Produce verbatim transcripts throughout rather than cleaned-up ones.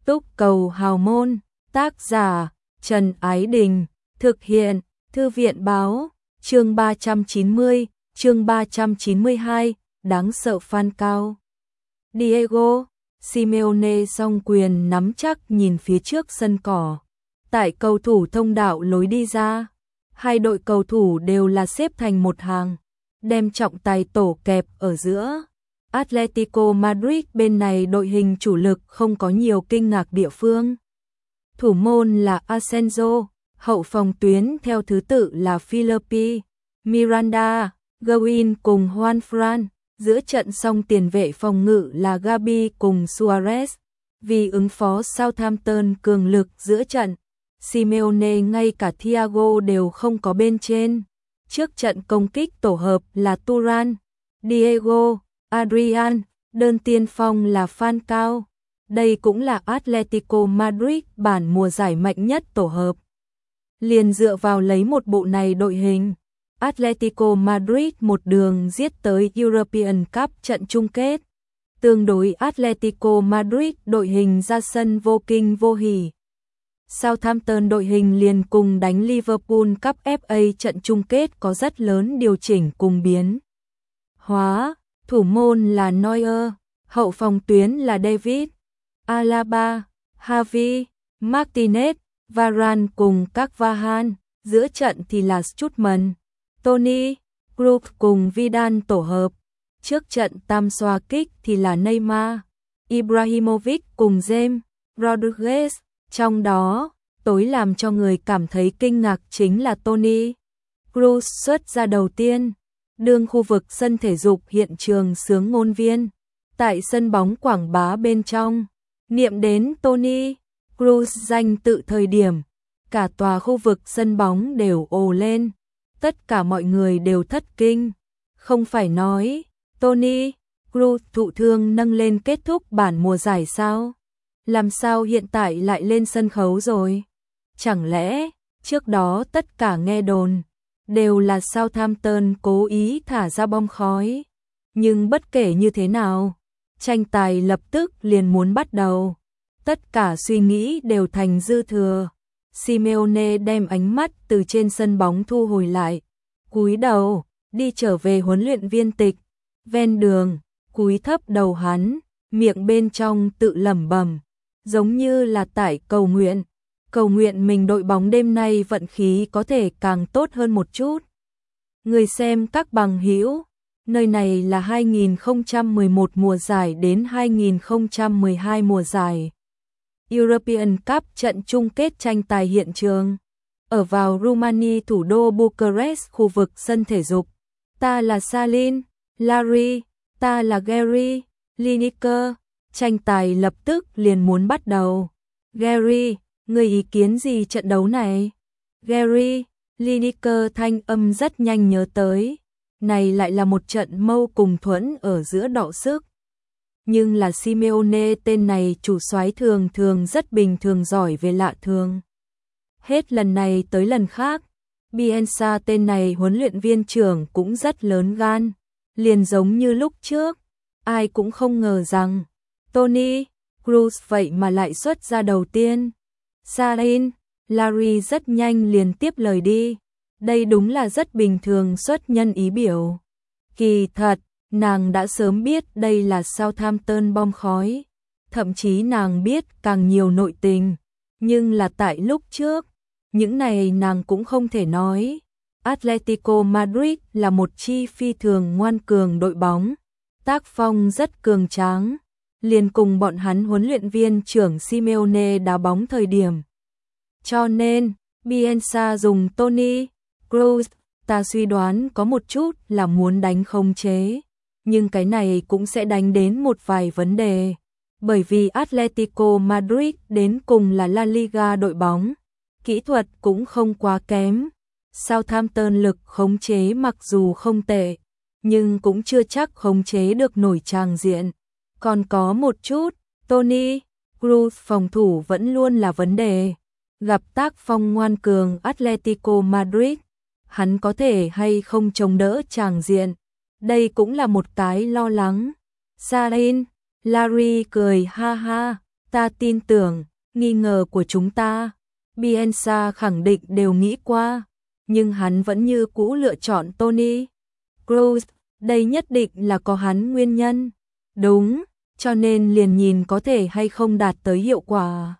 Túc cầu hào môn, tác giả Trần Ái Đình, thực hiện Thư viện Báo, chương ba trăm chín mươi, chương ba trăm chín mươi hai, đáng sợ fan cao. Diego Simeone song quyền nắm chắc nhìn phía trước sân cỏ. Tại cầu thủ thông đạo lối đi ra, hai đội cầu thủ đều là xếp thành một hàng, đem trọng tài tổ kẹp ở giữa. Atletico Madrid bên này đội hình chủ lực không có nhiều kinh ngạc địa phương. Thủ môn là Asensio, hậu phòng tuyến theo thứ tự là Felipe, Miranda, Guin cùng Juan Fran, giữa trận song tiền vệ phòng ngự là Gabi cùng Suarez. Vì ứng phó Southampton cường lực giữa trận, Simeone ngay cả Thiago đều không có bên trên. Trước trận công kích tổ hợp là Turan, Diego, Adrian, đơn tiên phong là Falcao. Đây cũng là Atletico Madrid bản mùa giải mạnh nhất tổ hợp. Liền dựa vào lấy một bộ này đội hình, Atletico Madrid một đường giết tới European Cup trận chung kết. Tương đối Atletico Madrid đội hình ra sân vô kinh vô hỉ. Southampton đội hình liền cùng đánh Liverpool Cup ép a trận chung kết có rất lớn điều chỉnh cùng biến hóa. Thủ môn là Neuer, hậu phòng tuyến là David, Alaba, Javi, Martinez, Varane cùng Carvajal, giữa trận thì là Strootman, Toni, Kroos cùng Vidal tổ hợp. Trước trận tam xoa kích thì là Neymar, Ibrahimovic cùng James Rodriguez. Trong đó, tối làm cho người cảm thấy kinh ngạc chính là Toni Kroos xuất ra đầu tiên, đương khu vực sân thể dục hiện trường sướng ngôn viên. Tại sân bóng quảng bá bên trong, niệm đến Toni Kroos danh tự thời điểm, cả tòa khu vực sân bóng đều ồ lên, tất cả mọi người đều thất kinh. Không phải nói Toni Kroos thụ thương nâng lên kết thúc bản mùa giải sao? Làm sao hiện tại lại lên sân khấu rồi? Chẳng lẽ trước đó tất cả nghe đồn đều là Southampton cố ý thả ra bom khói? Nhưng bất kể như thế nào, tranh tài lập tức liền muốn bắt đầu. Tất cả suy nghĩ đều thành dư thừa. Simeone đem ánh mắt từ trên sân bóng thu hồi lại, cúi đầu đi trở về huấn luyện viên tịch. Ven đường, cúi thấp đầu hắn, miệng bên trong tự lẩm bẩm, giống như là tại cầu nguyện, cầu nguyện mình đội bóng đêm nay vận khí có thể càng tốt hơn một chút. Người xem các bằng hữu, nơi này là hai nghìn không trăm mười một mùa giải đến hai nghìn không trăm mười hai mùa giải European Cup trận chung kết tranh tài hiện trường. Ở vào Rumani thủ đô Bucharest, khu vực sân thể dục. Ta là Salin, Larry, ta là Gary, Lineker. Tranh tài lập tức liền muốn bắt đầu. Gary, người ý kiến gì trận đấu này? Gary, Lineker thanh âm rất nhanh nhớ tới. Này lại là một trận mâu cùng thuẫn ở giữa đọ sức. Nhưng là Simeone tên này chủ soái thường thường rất bình thường giỏi về lạ thường. Hết lần này tới lần khác, Bielsa tên này huấn luyện viên trưởng cũng rất lớn gan. Liền giống như lúc trước, ai cũng không ngờ rằng Toni Kroos vậy mà lại xuất ra đầu tiên. Salin, Larry rất nhanh liền tiếp lời đi. Đây đúng là rất bình thường xuất nhân ý biểu. Kỳ thật, nàng đã sớm biết đây là Southampton bom khói. Thậm chí nàng biết càng nhiều nội tình. Nhưng là tại lúc trước, những này nàng cũng không thể nói. Atletico Madrid là một chi phi thường ngoan cường đội bóng. Tác phong rất cường tráng. Liền cùng bọn hắn huấn luyện viên trưởng Simeone đá bóng thời điểm. Cho nên, Bielsa dùng Toni Kroos, ta suy đoán có một chút là muốn đánh khống chế. Nhưng cái này cũng sẽ đánh đến một vài vấn đề. Bởi vì Atletico Madrid đến cùng là La Liga đội bóng. Kỹ thuật cũng không quá kém. Southampton lực khống chế mặc dù không tệ, nhưng cũng chưa chắc khống chế được nổi tràng diện. Còn có một chút, Toni Kroos phòng thủ vẫn luôn là vấn đề. Gặp tác phong ngoan cường Atletico Madrid, hắn có thể hay không chống đỡ tràng diện. Đây cũng là một cái lo lắng. Salin, Larry cười ha ha, Ta tin tưởng, nghi ngờ của chúng ta, Bielsa khẳng định đều nghĩ qua, nhưng hắn vẫn như cũ lựa chọn Toni Kroos, đây nhất định là có hắn nguyên nhân. Đúng, cho nên liền nhìn có thể hay không đạt tới hiệu quả.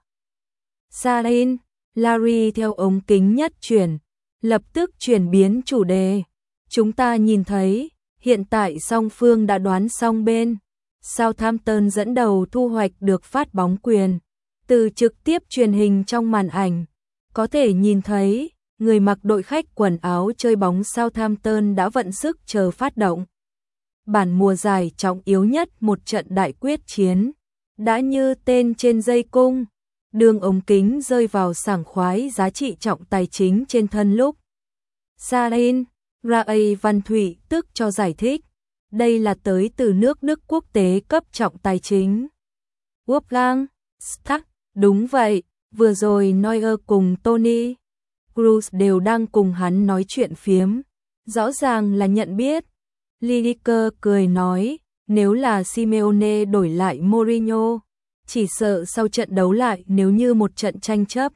Sarin, Larry theo ống kính nhất chuyển, lập tức chuyển biến chủ đề. Chúng ta nhìn thấy, hiện tại song phương đã đoán xong bên. Southampton dẫn đầu thu hoạch được phát bóng quyền. Từ trực tiếp truyền hình trong màn ảnh, có thể nhìn thấy, người mặc đội khách quần áo chơi bóng Southampton đã vận sức chờ phát động. Bản mùa giải trọng yếu nhất một trận đại quyết chiến, đã như tên trên dây cung, đường ống kính rơi vào sảng khoái giá trị trọng tài chính trên thân lúc. Sarin, Ray Văn Thụy tức cho giải thích, đây là tới từ nước Đức quốc tế cấp trọng tài chính. Wolfgang Stark, đúng vậy, vừa rồi Neuer cùng Toni Kroos đều đang cùng hắn nói chuyện phiếm, rõ ràng là nhận biết. Lineker cười nói, nếu là Simeone đổi lại Mourinho, chỉ sợ sau trận đấu lại nếu như một trận tranh chấp.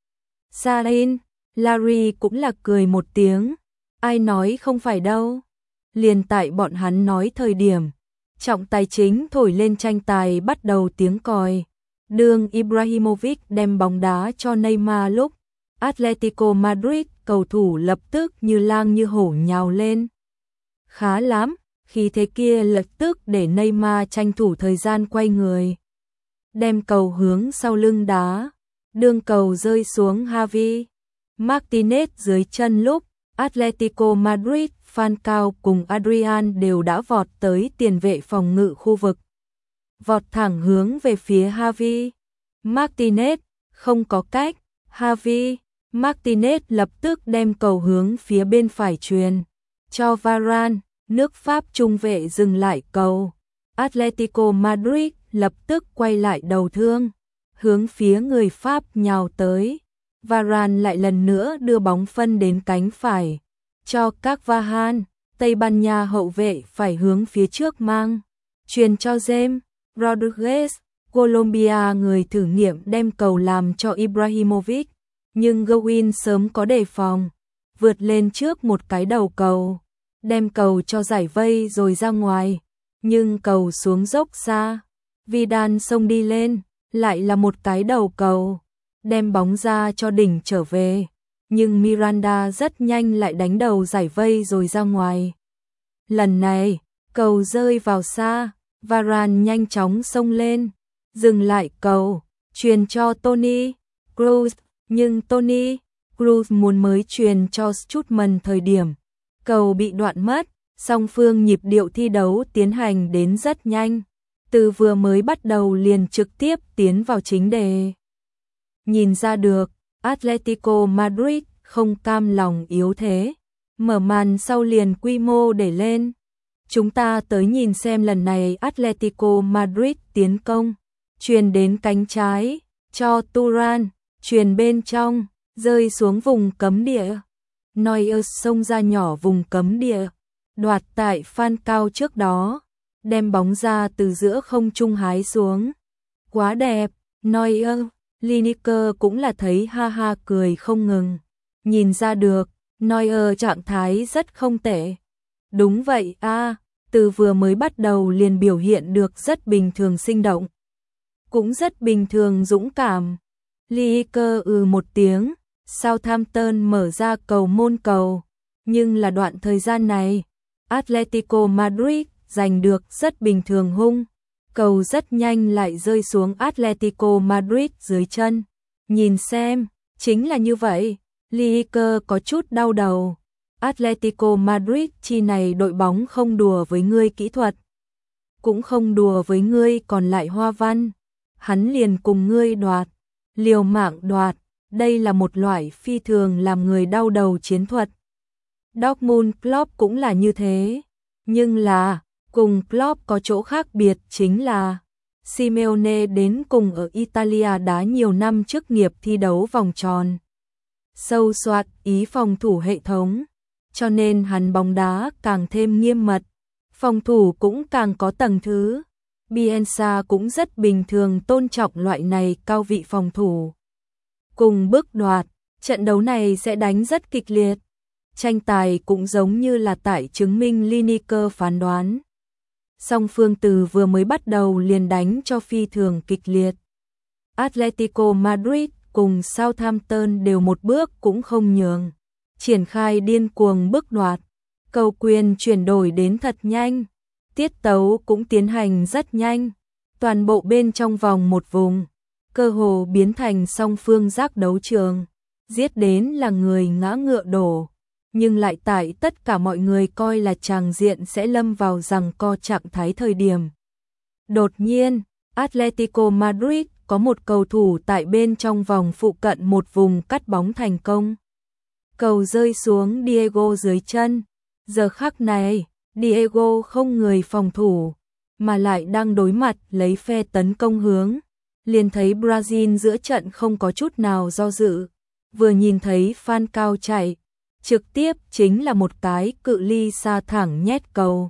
Sarin, Larry cũng là cười một tiếng, ai nói không phải đâu. Liền tại bọn hắn nói thời điểm, trọng tài chính thổi lên tranh tài bắt đầu tiếng còi. Đường Ibrahimovic đem bóng đá cho Neymar lúc Atletico Madrid cầu thủ lập tức như lang như hổ nhào lên. Khá lắm, khi thế kia lập tức để Neymar tranh thủ thời gian quay người. Đem cầu hướng sau lưng đá, đường cầu rơi xuống Javi Martinez dưới chân lúc Atletico Madrid, Falcao cùng Adrian đều đã vọt tới tiền vệ phòng ngự khu vực. Vọt thẳng hướng về phía Javi Martinez, không có cách, Javi Martinez lập tức đem cầu hướng phía bên phải truyền cho Varane, nước Pháp trung vệ dừng lại cầu. Atletico Madrid lập tức quay lại đầu thương, hướng phía người Pháp nhào tới. Varane lại lần nữa đưa bóng phân đến cánh phải, cho Carvajal, Tây Ban Nha hậu vệ phải hướng phía trước mang, truyền cho James Rodriguez, Colombia người thử nghiệm đem cầu làm cho Ibrahimovic, nhưng Gowin sớm có đề phòng, vượt lên trước một cái đầu cầu, đem cầu cho giải vây rồi ra ngoài, nhưng cầu xuống dốc xa, Vidal xông đi lên, lại là một cái đầu cầu, đem bóng ra cho đỉnh trở về, nhưng Miranda rất nhanh lại đánh đầu giải vây rồi ra ngoài. Lần này, cầu rơi vào xa, Varane nhanh chóng xông lên, dừng lại cầu, truyền cho Toni Kroos, nhưng Toni Kroos muốn mới truyền cho Strootman thời điểm, cầu bị đoạn mất, song phương nhịp điệu thi đấu tiến hành đến rất nhanh, từ vừa mới bắt đầu liền trực tiếp tiến vào chính đề. Nhìn ra được, Atletico Madrid không cam lòng yếu thế, mở màn sau liền quy mô để lên. Chúng ta tới nhìn xem lần này Atletico Madrid tiến công, truyền đến cánh trái, cho Turan, truyền bên trong, rơi xuống vùng cấm địa. Neuer xông ra nhỏ vùng cấm địa, đoạt tại Falcao trước đó, đem bóng ra từ giữa không trung hái xuống. Quá đẹp, Neuer, Lineker cũng là thấy ha ha cười không ngừng. Nhìn ra được, Neuer trạng thái rất không tệ. Đúng vậy a, à, từ vừa mới bắt đầu liền biểu hiện được rất bình thường sinh động. Cũng rất bình thường dũng cảm. Lineker ừ một tiếng, Southampton mở ra cầu môn cầu. Nhưng là đoạn thời gian này, Atletico Madrid giành được rất bình thường hung. Cầu rất nhanh lại rơi xuống Atletico Madrid dưới chân. Nhìn xem, chính là như vậy. Lineker có chút đau đầu. Atletico Madrid chi này đội bóng không đùa với ngươi kỹ thuật, cũng không đùa với ngươi còn lại hoa văn. Hắn liền cùng ngươi đoạt, liều mạng đoạt, đây là một loại phi thường làm người đau đầu chiến thuật. Dortmund Klopp cũng là như thế, nhưng là, cùng Klopp có chỗ khác biệt chính là Simeone đến cùng ở Italia đá nhiều năm chức nghiệp thi đấu vòng tròn. Sâu soạt ý phòng thủ hệ thống, cho nên hắn bóng đá càng thêm nghiêm mật, phòng thủ cũng càng có tầng thứ. Bielsa cũng rất bình thường tôn trọng loại này cao vị phòng thủ. Cùng bước đoạt, trận đấu này sẽ đánh rất kịch liệt. Tranh tài cũng giống như là tại chứng minh Lineker phán đoán. Song phương từ vừa mới bắt đầu liền đánh cho phi thường kịch liệt. Atletico Madrid cùng Southampton đều một bước cũng không nhường. Triển khai điên cuồng bước đoạt. Cầu quyền chuyển đổi đến thật nhanh. Tiết tấu cũng tiến hành rất nhanh. Toàn bộ bên trong vòng một vùng. Cơ hồ biến thành song phương giác đấu trường. Giết đến là người ngã ngựa đổ. Nhưng lại tại tất cả mọi người coi là tràng diện sẽ lâm vào giằng co trạng thái thời điểm. Đột nhiên, Atletico Madrid có một cầu thủ tại bên trong vòng phụ cận một vùng cắt bóng thành công. Cầu rơi xuống Diego dưới chân. Giờ khắc này, Diego không người phòng thủ, mà lại đang đối mặt lấy phe tấn công hướng. Liền thấy Brazil giữa trận không có chút nào do dự. Vừa nhìn thấy Falcao chạy, trực tiếp chính là một cái cự ly xa thẳng nhét cầu.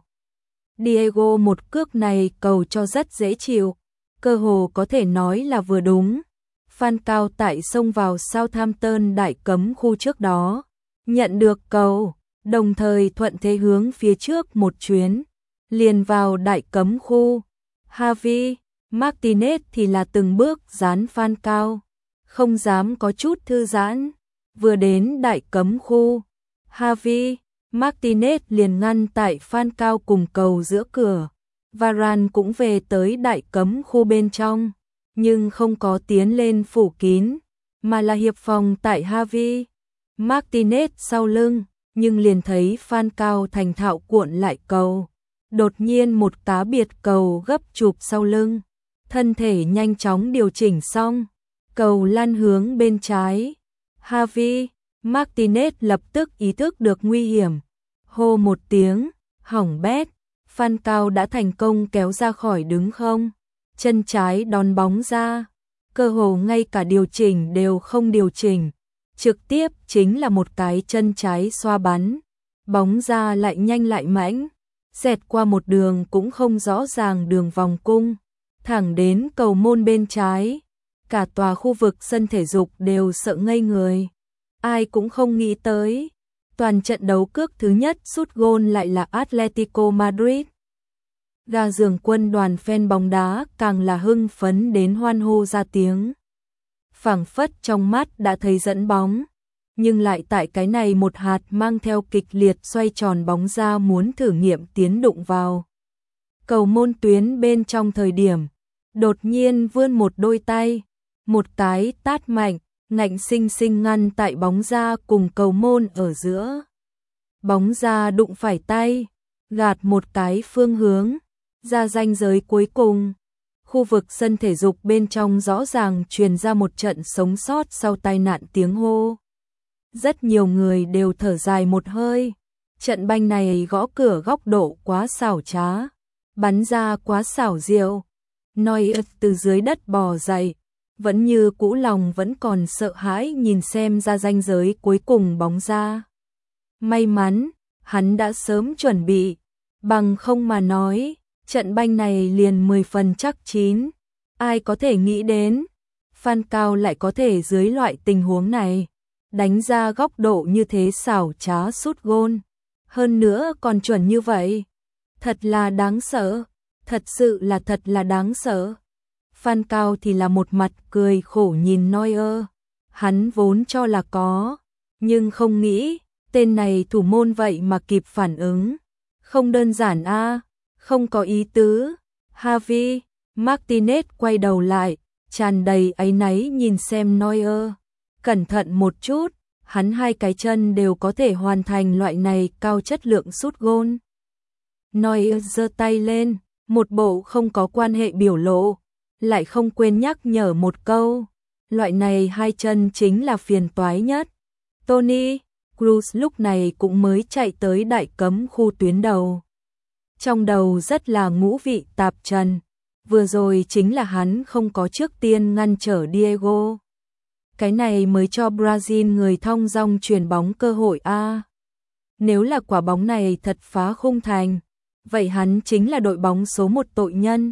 Diego một cước này cầu cho rất dễ chịu, cơ hồ có thể nói là vừa đúng. Falcao tại xông vào Southampton đại cấm khu trước đó, nhận được cầu, đồng thời thuận thế hướng phía trước một chuyến, liền vào đại cấm khu. Javi Martinez thì là từng bước dán Falcao, không dám có chút thư giãn. Vừa đến đại cấm khu, Javi Martinez liền ngăn tại Falcao cùng cầu giữa cửa. Varane cũng về tới đại cấm khu bên trong, nhưng không có tiến lên phủ kín, mà là hiệp phòng tại Javi Martinez sau lưng, nhưng liền thấy Falcao thành thạo cuộn lại cầu. Đột nhiên một cá biệt cầu gấp chụp sau lưng, thân thể nhanh chóng điều chỉnh xong, cầu lăn hướng bên trái. Javi Martinez lập tức ý thức được nguy hiểm, hô một tiếng, hỏng bét. Falcao đã thành công kéo ra khỏi đứng không, chân trái đón bóng ra, cơ hồ ngay cả điều chỉnh đều không điều chỉnh, trực tiếp chính là một cái chân trái xoa bắn, bóng ra lại nhanh lại mãnh, xẹt qua một đường cũng không rõ ràng đường vòng cung, thẳng đến cầu môn bên trái. Cả tòa khu vực sân thể dục đều sợ ngây người, ai cũng không nghĩ tới. Toàn trận đấu cước thứ nhất sút gôn lại là Atletico Madrid. Gà giường quân đoàn fan bóng đá càng là hưng phấn đến hoan hô ra tiếng. Phảng phất trong mắt đã thấy dẫn bóng, nhưng lại tại cái này một hạt mang theo kịch liệt xoay tròn bóng ra muốn thử nghiệm tiến đụng vào cầu môn tuyến bên trong thời điểm, đột nhiên vươn một đôi tay, một cái tát mạnh, ngạnh sinh sinh ngăn tại bóng ra cùng cầu môn ở giữa. Bóng ra đụng phải tay, gạt một cái phương hướng, ra ranh giới cuối cùng. Khu vực sân thể dục bên trong rõ ràng truyền ra một trận sống sót sau tai nạn tiếng hô. Rất nhiều người đều thở dài một hơi. Trận banh này gõ cửa góc độ quá xảo trá, bắn ra quá xảo diệu. Neuer từ dưới đất bò dậy, vẫn như cũ lòng vẫn còn sợ hãi nhìn xem ra ranh giới cuối cùng bóng ra. May mắn, hắn đã sớm chuẩn bị, bằng không mà nói, trận banh này liền mười phần chắc chín. Ai có thể nghĩ đến, Falcao lại có thể dưới loại tình huống này, đánh ra góc độ như thế xảo trá sút gôn. Hơn nữa còn chuẩn như vậy. Thật là đáng sợ, thật sự là thật là đáng sợ. Falcao thì là một mặt cười khổ nhìn Neuer, hắn vốn cho là có, nhưng không nghĩ, tên này thủ môn vậy mà kịp phản ứng. Không đơn giản a, à, không có ý tứ. Javi Martinez quay đầu lại, tràn đầy áy náy nhìn xem Neuer. Cẩn thận một chút, hắn hai cái chân đều có thể hoàn thành loại này cao chất lượng sút gôn. Neuer giơ tay lên, một bộ không có quan hệ biểu lộ, lại không quên nhắc nhở một câu, loại này hai chân chính là phiền toái nhất. Toni Kroos lúc này cũng mới chạy tới đại cấm khu tuyến đầu. Trong đầu rất là ngũ vị tạp trần, vừa rồi chính là hắn không có trước tiên ngăn trở Diego. Cái này mới cho Brazil người thong dong chuyền bóng cơ hội a. À, nếu là quả bóng này thật phá khung thành, vậy hắn chính là đội bóng số một tội nhân.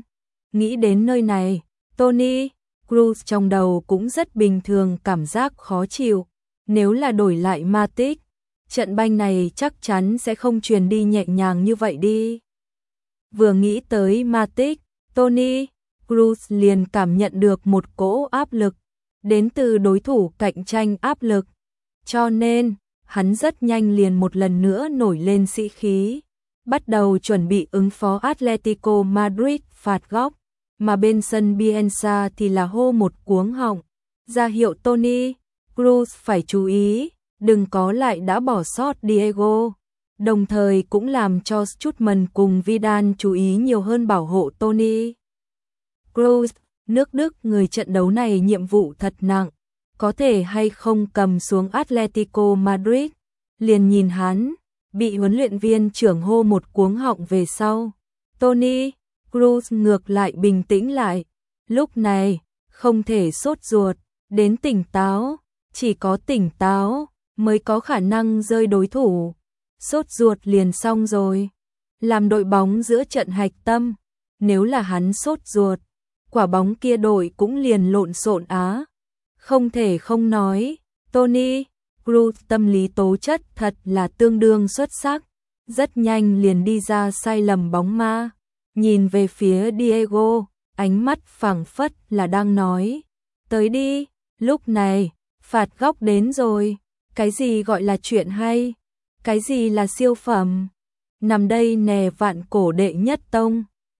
Nghĩ đến nơi này, Toni Kroos trong đầu cũng rất bình thường cảm giác khó chịu. Nếu là đổi lại Matic, trận banh này chắc chắn sẽ không truyền đi nhẹ nhàng như vậy đi. Vừa nghĩ tới Matic, Toni Kroos liền cảm nhận được một cỗ áp lực đến từ đối thủ cạnh tranh áp lực. Cho nên, hắn rất nhanh liền một lần nữa nổi lên sĩ khí, bắt đầu chuẩn bị ứng phó Atletico Madrid phạt góc, mà bên sân Bielsa thì là hô một cuống họng, ra hiệu Toni Kroos phải chú ý, đừng có lại đã bỏ sót Diego, đồng thời cũng làm cho Schumann cùng Vidal chú ý nhiều hơn bảo hộ Toni Kroos. Nước Đức người trận đấu này nhiệm vụ thật nặng, có thể hay không cầm xuống Atletico Madrid, liền nhìn hắn, bị huấn luyện viên trưởng hô một cuống họng về sau. Toni Kroos ngược lại bình tĩnh lại, lúc này, không thể sốt ruột, đến tỉnh táo, chỉ có tỉnh táo, mới có khả năng rơi đối thủ, sốt ruột liền xong rồi. Làm đội bóng giữa trận hạch tâm, nếu là hắn sốt ruột, quả bóng kia đội cũng liền lộn xộn á. Không thể không nói, Toni Kroos tâm lý tố chất thật là tương đương xuất sắc, rất nhanh liền đi ra sai lầm bóng ma, nhìn về phía Diego, ánh mắt phảng phất là đang nói, tới đi, lúc này, phạt góc đến rồi, cái gì gọi là chuyện hay, cái gì là siêu phẩm, nằm đây nè vạn cổ đệ nhất tông.